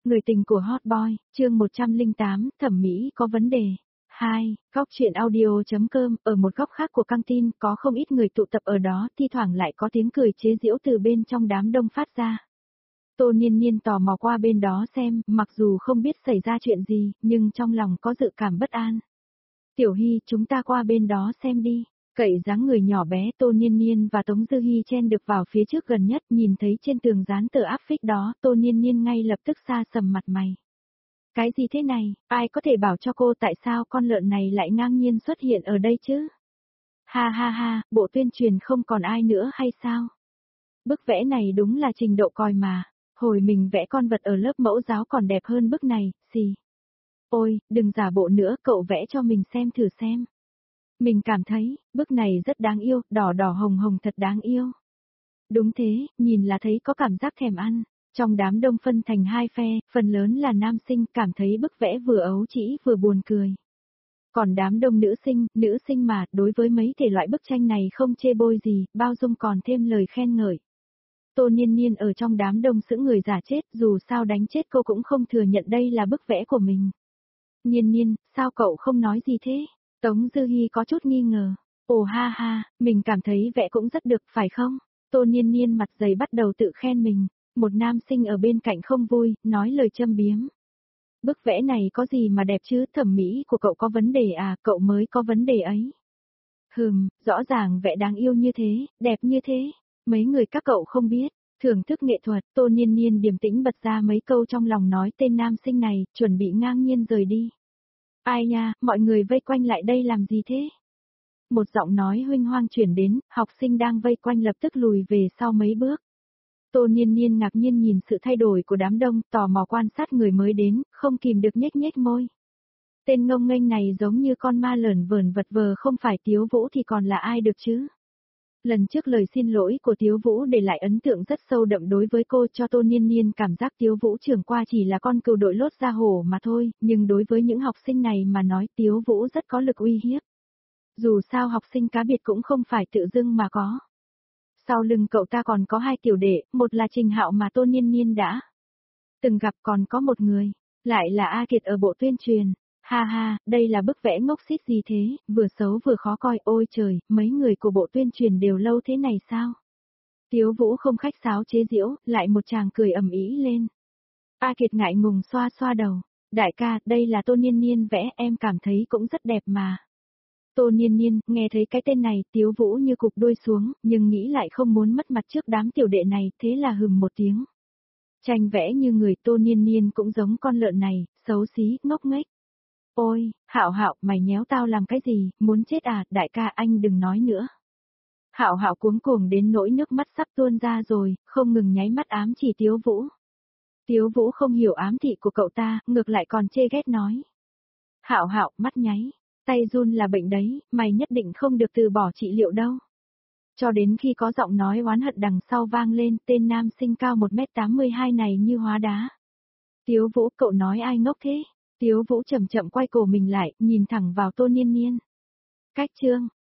Người tình của Hot Boy, chương 108, thẩm mỹ có vấn đề. 2. Góc truyện audio.com, ở một góc khác của căng tin có không ít người tụ tập ở đó, thi thoảng lại có tiếng cười chế giễu từ bên trong đám đông phát ra. Tô Niên Niên tò mò qua bên đó xem, mặc dù không biết xảy ra chuyện gì, nhưng trong lòng có dự cảm bất an. Tiểu Hy, chúng ta qua bên đó xem đi. Cậy dáng người nhỏ bé Tô Niên Niên và Tống Dư Hi chen được vào phía trước gần nhất, nhìn thấy trên tường dán tờ áp phích đó, Tô Niên Niên ngay lập tức xa sầm mặt mày. Cái gì thế này, ai có thể bảo cho cô tại sao con lợn này lại ngang nhiên xuất hiện ở đây chứ? Ha ha ha, bộ tuyên truyền không còn ai nữa hay sao? Bức vẽ này đúng là trình độ còi mà, hồi mình vẽ con vật ở lớp mẫu giáo còn đẹp hơn bức này, xì. Ôi, đừng giả bộ nữa, cậu vẽ cho mình xem thử xem. Mình cảm thấy, bức này rất đáng yêu, đỏ đỏ hồng hồng thật đáng yêu. Đúng thế, nhìn là thấy có cảm giác thèm ăn. Trong đám đông phân thành hai phe, phần lớn là nam sinh cảm thấy bức vẽ vừa ấu trĩ vừa buồn cười. Còn đám đông nữ sinh mà, đối với mấy thể loại bức tranh này không chê bôi gì, bao dung còn thêm lời khen ngợi. Tô Niên Niên ở trong đám đông sững người giả chết, dù sao đánh chết cô cũng không thừa nhận đây là bức vẽ của mình. Niên Niên, sao cậu không nói gì thế? Tống Dư Hi có chút nghi ngờ. Ồ ha ha, mình cảm thấy vẽ cũng rất được, phải không? Tô Niên Niên mặt dày bắt đầu tự khen mình. Một nam sinh ở bên cạnh không vui, nói lời châm biếm. Bức vẽ này có gì mà đẹp chứ, thẩm mỹ của cậu có vấn đề à, cậu mới có vấn đề ấy. Rõ ràng vẽ đáng yêu như thế, đẹp như thế. Mấy người các cậu không biết. Thưởng thức nghệ thuật, Tô Niên Niên điềm tĩnh bật ra mấy câu trong lòng nói tên nam sinh này, chuẩn bị ngang nhiên rời đi. Ai nha, mọi người vây quanh lại đây làm gì thế? Một giọng nói huênh hoang chuyển đến, học sinh đang vây quanh lập tức lùi về sau mấy bước. Tô Niên Niên ngạc nhiên nhìn sự thay đổi của đám đông, tò mò quan sát người mới đến, không kìm được nhếch nhếch môi. Tên ngông nghênh này giống như con ma lởn vởn vật vờ, không phải Tiếu Vũ thì còn là ai được chứ? Lần trước lời xin lỗi của Tiếu Vũ để lại ấn tượng rất sâu đậm đối với cô, cho Tô Niên Niên cảm giác Tiếu Vũ trưởng qua chỉ là con cừu đội lốt ra hổ mà thôi, nhưng đối với những học sinh này mà nói Tiếu Vũ rất có lực uy hiếp. Dù sao học sinh cá biệt cũng không phải tự dưng mà có. Sau lưng cậu ta còn có hai tiểu đệ, một là Trình Hạo mà Tô Niên Niên đã từng gặp, còn có một người, lại là A Kiệt ở bộ tuyên truyền. Ha ha, đây là bức vẽ ngốc xít gì thế, vừa xấu vừa khó coi, ôi trời, mấy người của bộ tuyên truyền đều lâu thế này sao? Tiếu Vũ không khách sáo chế giễu, lại một chàng cười ầm ĩ lên. A Kiệt ngại ngùng xoa xoa đầu, đại ca, đây là Tô Niên Niên vẽ, em cảm thấy cũng rất đẹp mà. Tô Niên Niên, nghe thấy cái tên này, Tiếu Vũ như cụp đuôi xuống, nhưng nghĩ lại không muốn mất mặt trước đám tiểu đệ này, thế là hừm một tiếng. Tranh vẽ như người, Tô Niên Niên cũng giống con lợn này, xấu xí, ngốc nghếch. Ôi, Hạo Hạo, mày nhéo tao làm cái gì, muốn chết à, đại ca anh đừng nói nữa. Hạo Hạo cuống cuồng đến nỗi nước mắt sắp tuôn ra rồi, không ngừng nháy mắt ám chỉ Tiếu Vũ. Tiếu Vũ không hiểu ám thị của cậu ta, ngược lại còn chê ghét nói. Hạo Hạo, mắt nháy. Tay run là bệnh đấy, mày nhất định không được từ bỏ trị liệu đâu. Cho đến khi có giọng nói oán hận đằng sau vang lên, tên nam sinh cao 1m82 này như hóa đá. Tiếu Vũ, cậu nói ai ngốc thế? Tiếu Vũ chậm chậm quay cổ mình lại, nhìn thẳng vào Tô Niên Niên. Cách chương,